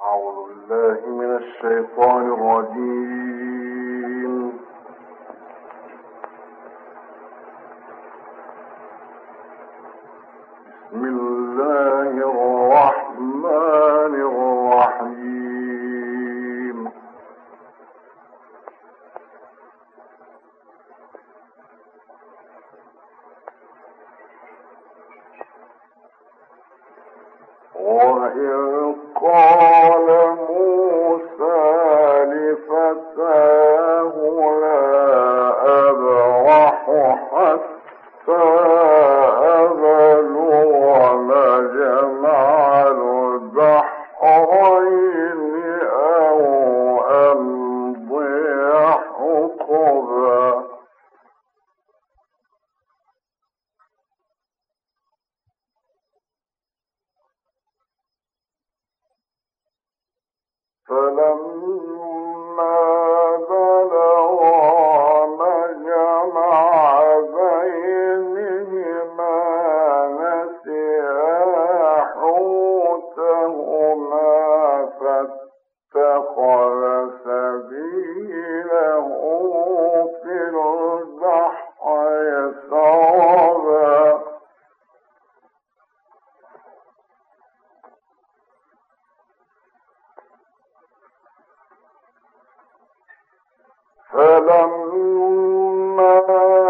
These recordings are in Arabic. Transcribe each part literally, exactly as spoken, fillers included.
الشيطان الرجيم. بسم الله الرحمن الرحيم. وإذ قال موسى لفتاه لا أبرح حتى أبلغ مجمع البحرين أو أمضي حقبا. فلما بلغا مجمع بينهما نسيا حوتهما فاتخذ سبيله في البحر سربا. فلما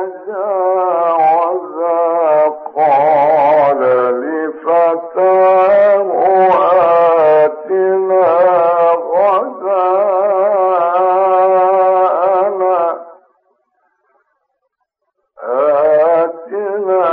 جاوزا قال لفتاه آتنا غداءنا آتنا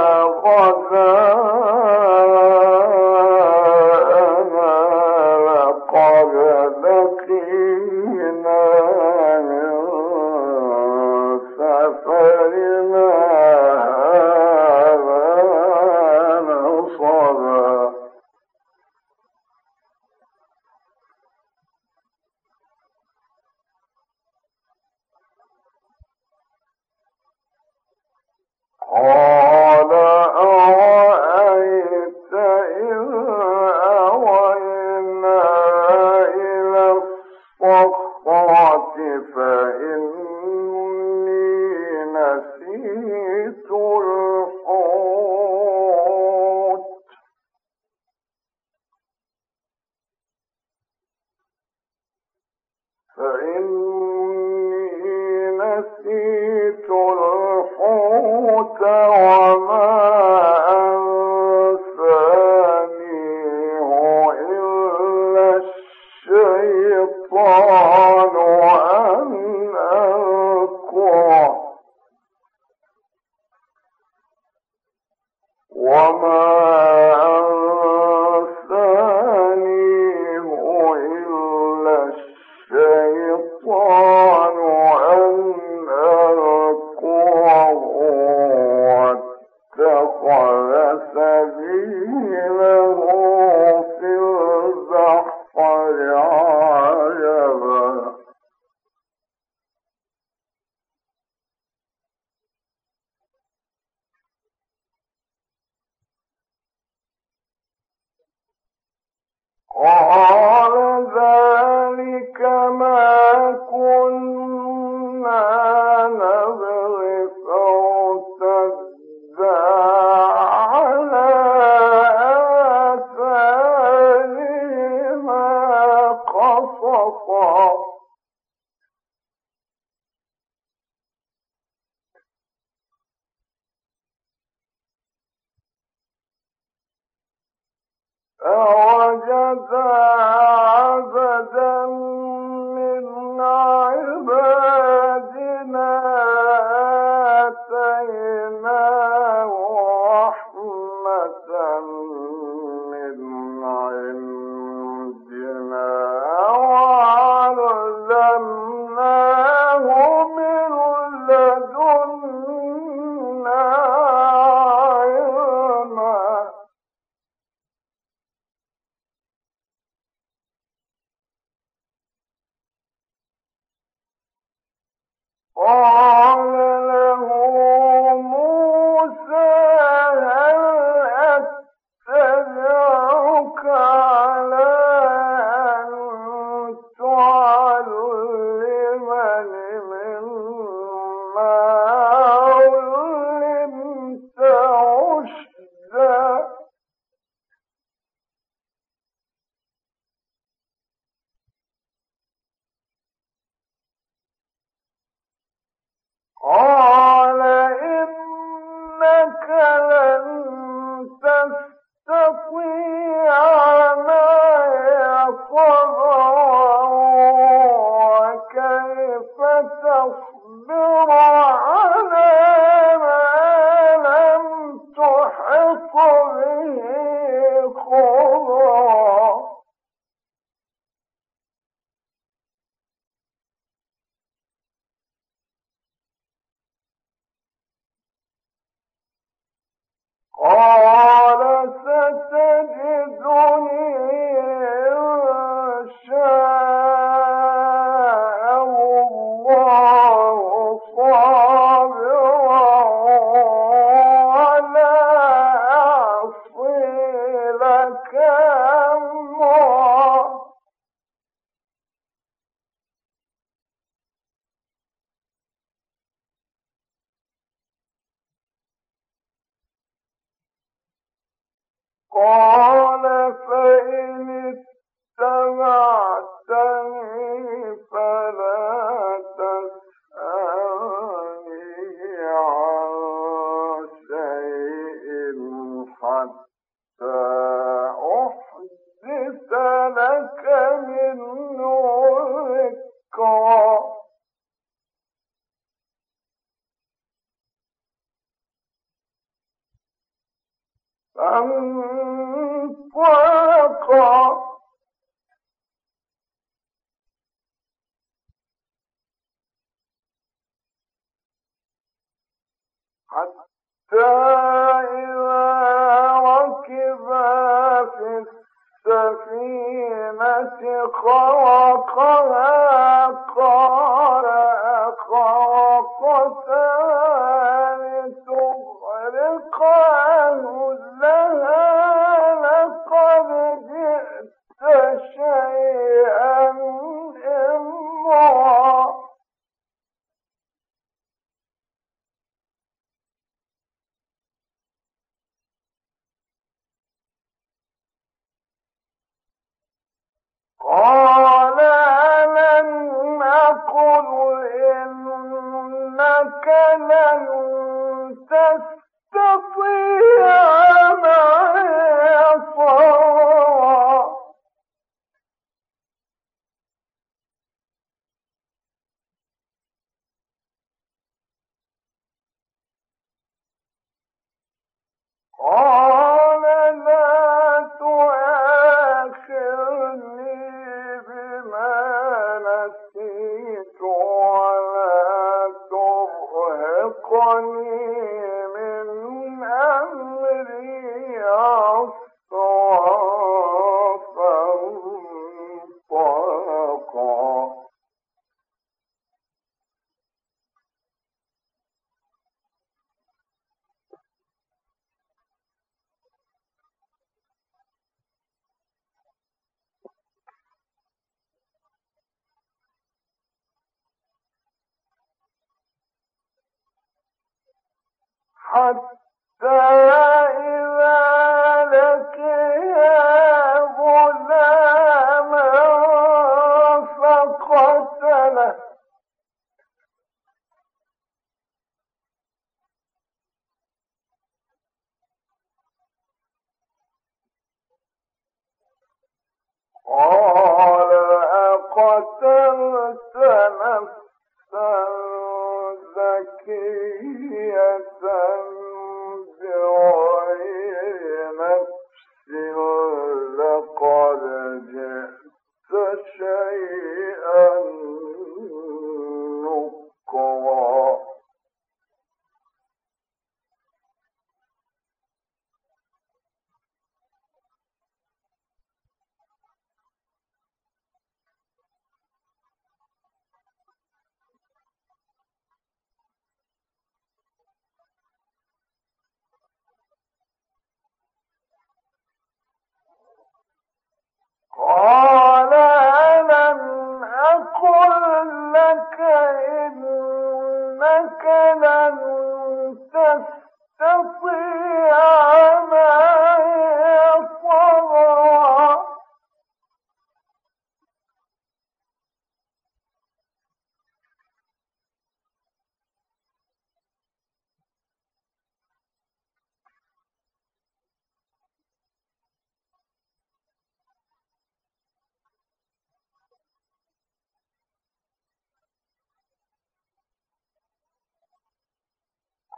غداءنا لقد لقينا سفرنا هذا نصبا. قال أرأيت إذ أوينا إلى الصخرة فإني نسيت الحوت فإني نسيت الحوت وما أنسانيه إلا الشيطان أن أذكره وما أنسانيه إلا الشيطان أن أذكره واتخذ سبيله في البحر عجبا. قال ذلك ما كنا نبغي فارتدا على آثارهما قصصا. فوجدا عبدا من عبادنا آتيناه رحمة من عندنا وعلمناه من لدنا علما. قال له موسى هل أتبعك على قال إنك لن تستطيع معي صبرا وكيف تصبر على ما لم تحط به خبرا. قال ستجدني إن شاء الله صابرا ولا أعصي لك أمرا. قال فإن اتبعتني فلا تسألني عن شيء حتى أحدث لك منه ذكرا. فانطلقا حتى إذا ركبا في السفينة خرقها قال أخرقتها لتغرق أهلها لقد جئت شيئا إمرا. قال ألم أقل إنك لن تستطيع معي صبرا. قال لا تؤاخذني بما نسيت ولا ترهقني من أمري عسرا. فانطلقا حتى إذا لقيا غلاما فقتله قال أقتلت نفسا زكية بغير نفس لقد جئت شيئا نكرا.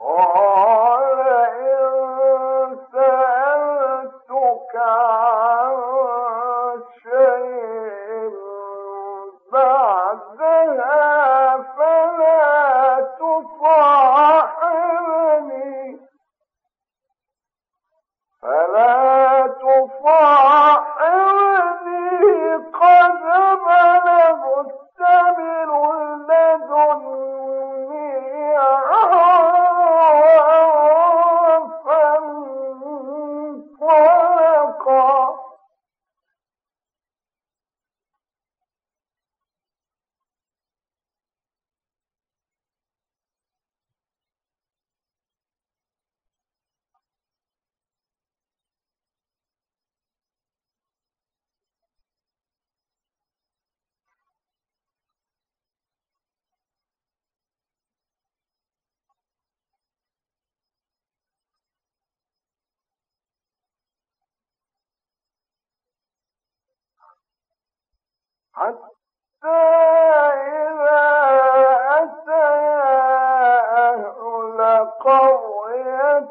حتى إذا أتيا أهل قرية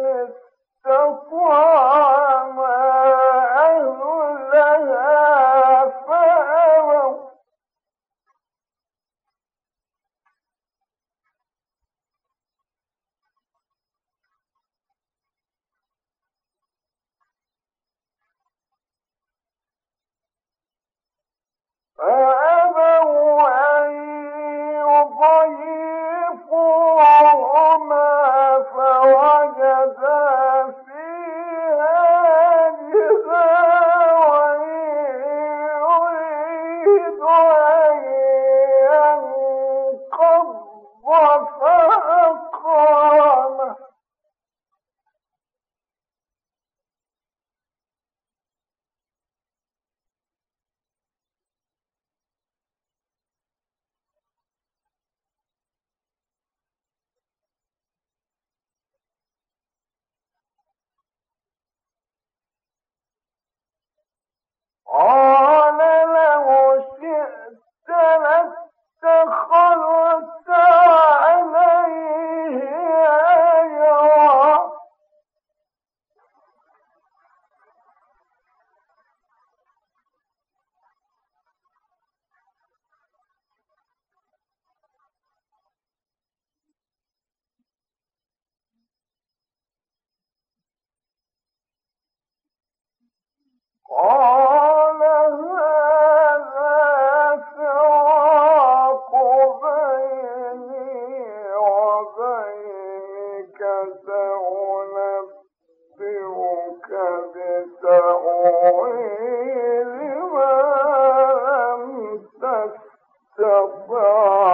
استطعما أهلها فأبوا فأبوا أن يضيفوهما فوجدا فيها جدارا يريد أن ينقض فأقامه قال له شئت لاتخذت عليه أجرا قال هذا فراق بيني وبينك سأنبئك بتأويل ما لم تستطع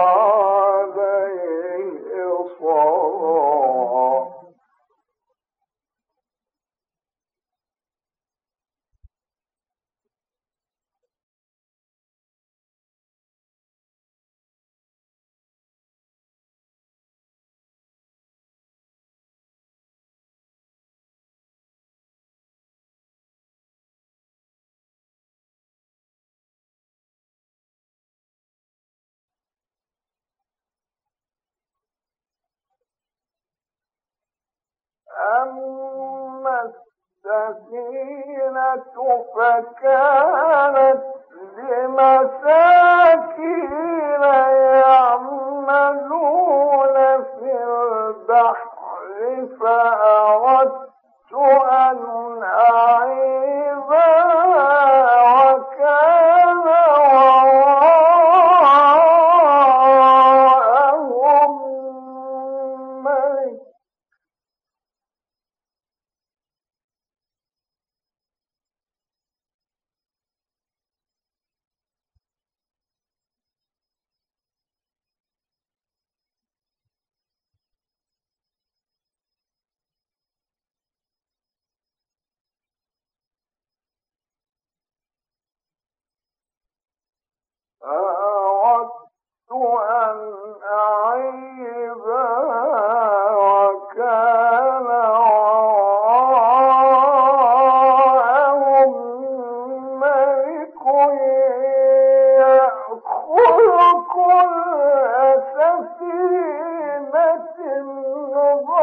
عليه صبرا أما السفينة فكانت لمساكين يعملون في البحر فأردت أن أعيبها وكان وراءهم ملك فأردت أن أعيبها وكان وراءهم ملك يأخذ كل سفينة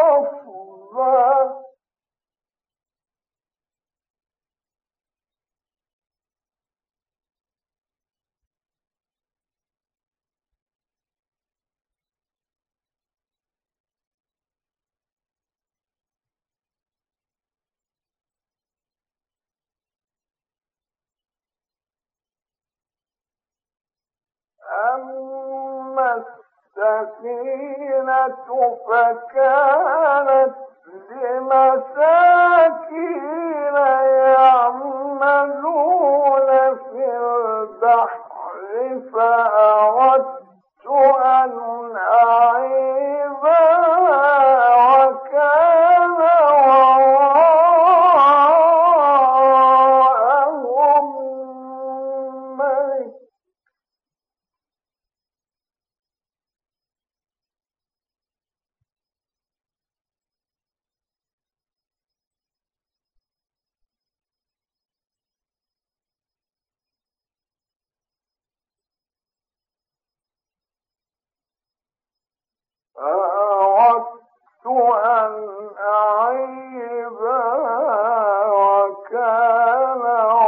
وأما السفينة فكانت لمساكين يعملون في البحر فأردت أن أعيبها وكان وراءهم ملك فأردت أن أعيبها وكان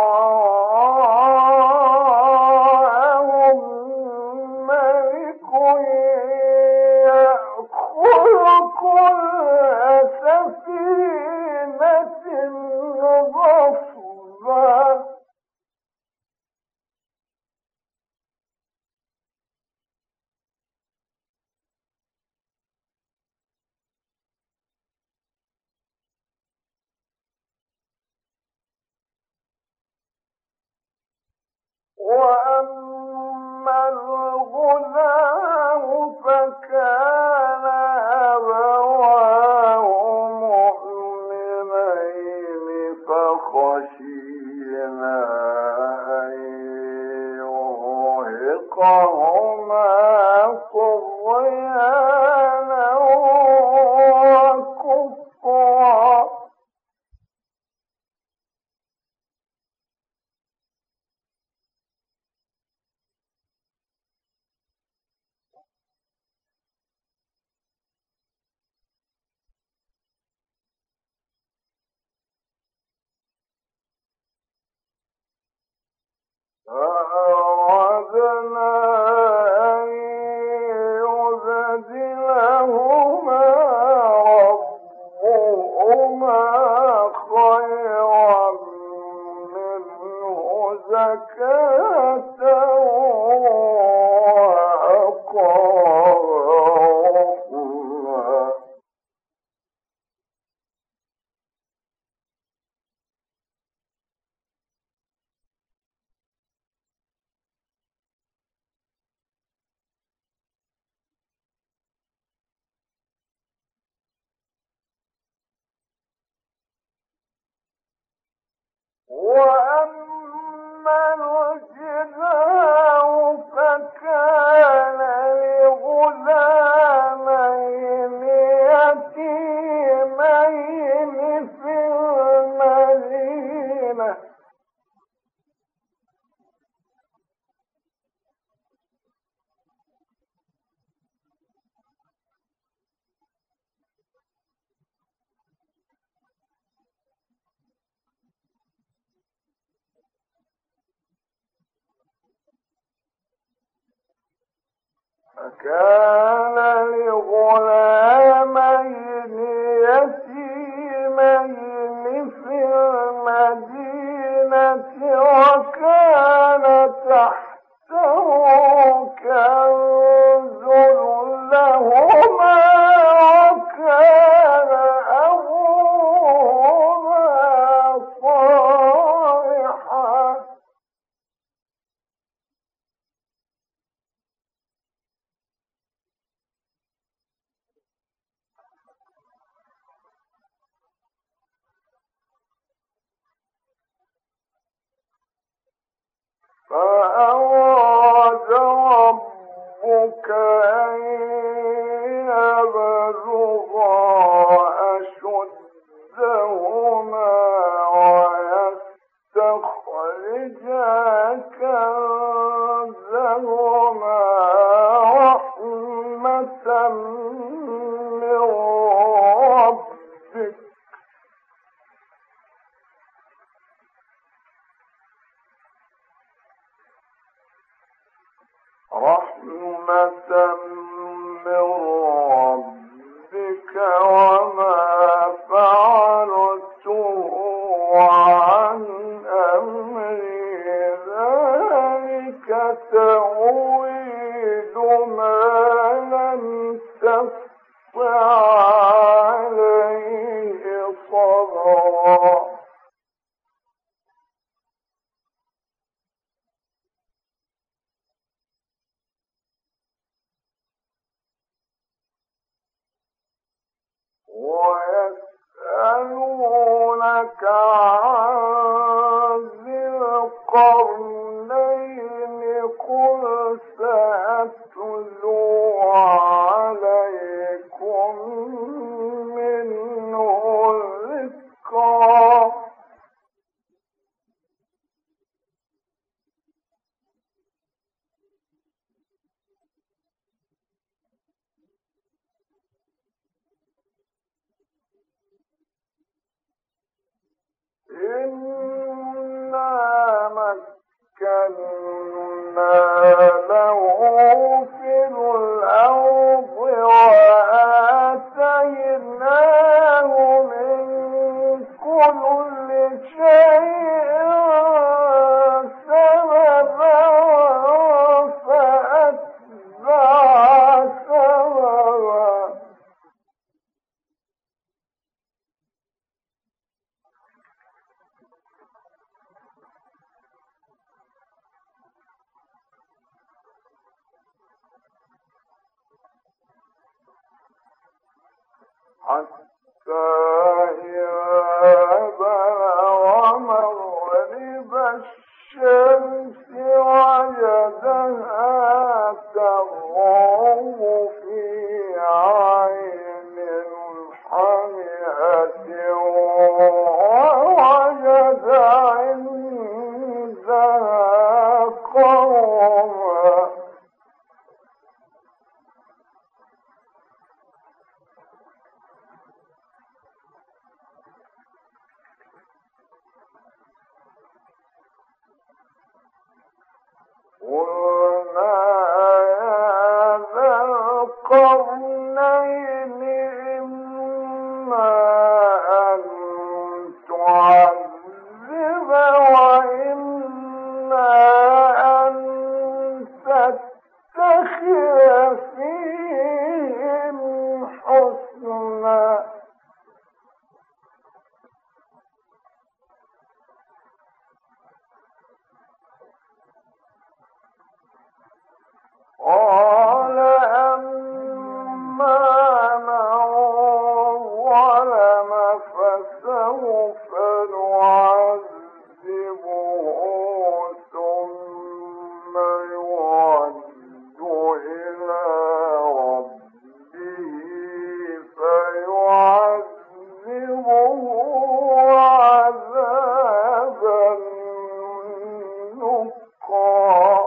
وراءهم ملك يأخذ كل سفينة غصبا وأما الغلام فكان أبواه مؤمنين فخشينا أن يرهقهما طغيانا وكفرا فأردنا أن يبدلهما ربهما خيرا منه زكاة وأقرب رحما وأما الجدار فكان لغلامين يتيمين في المدينة فكان لغلامين يتيمين في المدينة وكان تحته كنز لهما وكان أبوهما صالحا فأراد ربك أن يبلغا أشدهما ويستخرجا كنزهما رحمة من ربك رحمة من ربك وما فعلته عن أمري ذلك تأويل تريد ما لم تستطع عليه صبرا ويسألونك عن ذي القرنين قل سأتلو عليكم منه ذكرا إنا مكنا له في الأرض وآتيناه من كل شيء سببا فأتبع سببا حتى إذا بلغ مغرب الشمس وجدها تغرب في عين حمئة ووجد عندها قوما قلنا يا ذا القرنين إما أن تعذب وإما أن تتخذ فيهم حسنا قال أما من ظلم فسوف نعذبه ثم يرد إلى ربه فيعذبه عذابا نكرا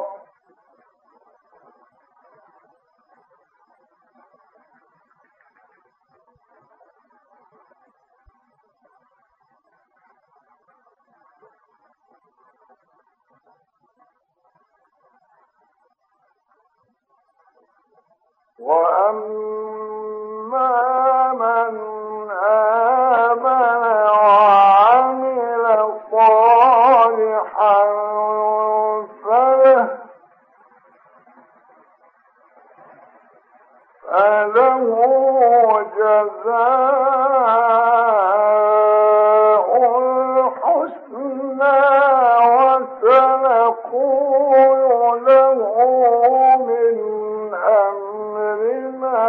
وأما من آمن وعمل صالحا فله فله جزاء الحسنى وسنقول له من أمرنا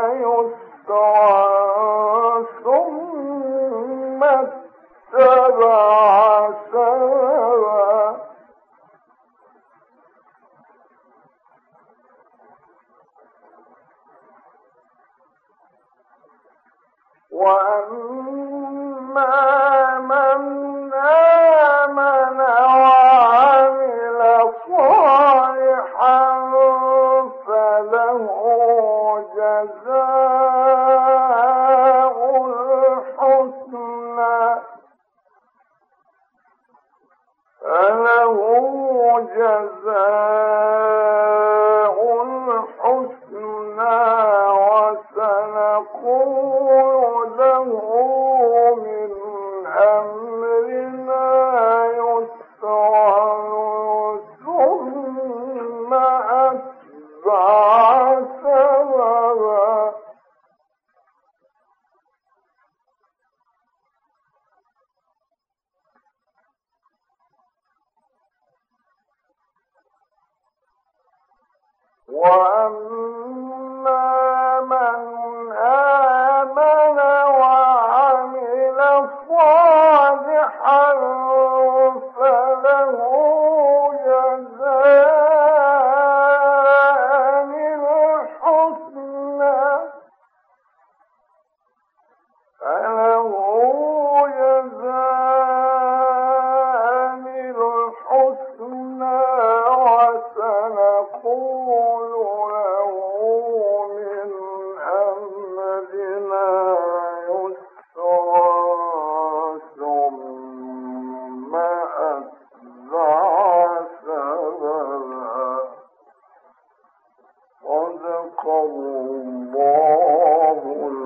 يسرا ثم اتبع سببا وأما من آمن وعمل صالحا فله جزاء الحسنى فله جزاء الحسنى وسنقول له من أمرنا يسرا ثم أتبع صدق الله